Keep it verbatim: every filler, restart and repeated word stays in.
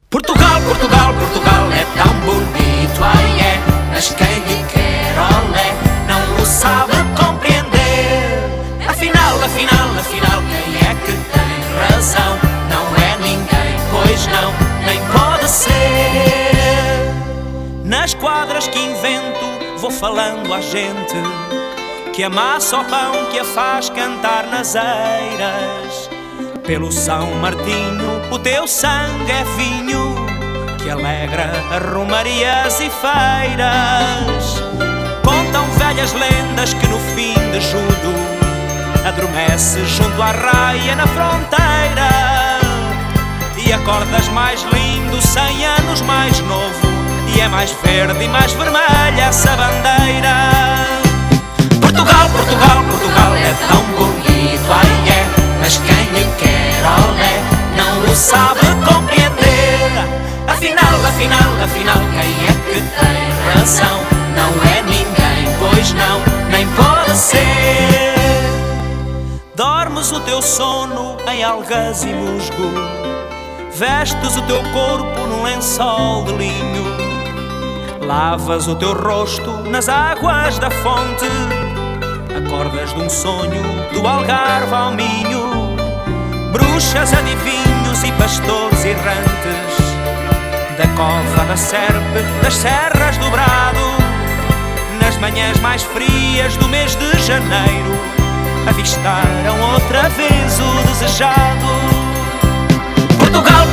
Portugal, Portugal, Portugal é tão bonito, ai é, mas quem lhe quer olé não o sabe compreender. Afinal, afinal, afinal, quem é que tem razão? Não é ninguém, pois não, nem pode ser. Nas quadras que invento vou falando à gente que amassa o pão que a faz cantar nas eiras. Pelo São Martinho o teu sangue é vinho que alegra romarias e feiras. Contam velhas lendas que no fim de julho adormece junto à raia na fronteira e acordas mais lindo, cem anos mais novo, e é mais verde e mais vermelha essa bandeira. Portugal, Portugal, Portugal é tão bonito, ai é, mas quem lhe quer olé não o sabe compreender. Afinal, afinal, afinal, quem é que tem razão? Não é ninguém, pois não, nem pode ser. Dormes o teu sono em algas e musgo, vestes o teu corpo num lençol de linho, lavas o teu rosto nas águas da fonte, acordas de um sonho do Algarve ao Minho. Bruxas, adivinhos e pastores errantes da cova da Serpe, das serras do Brado, nas manhãs mais frias do mês de janeiro, avistaram outra vez o desejado. Portugal,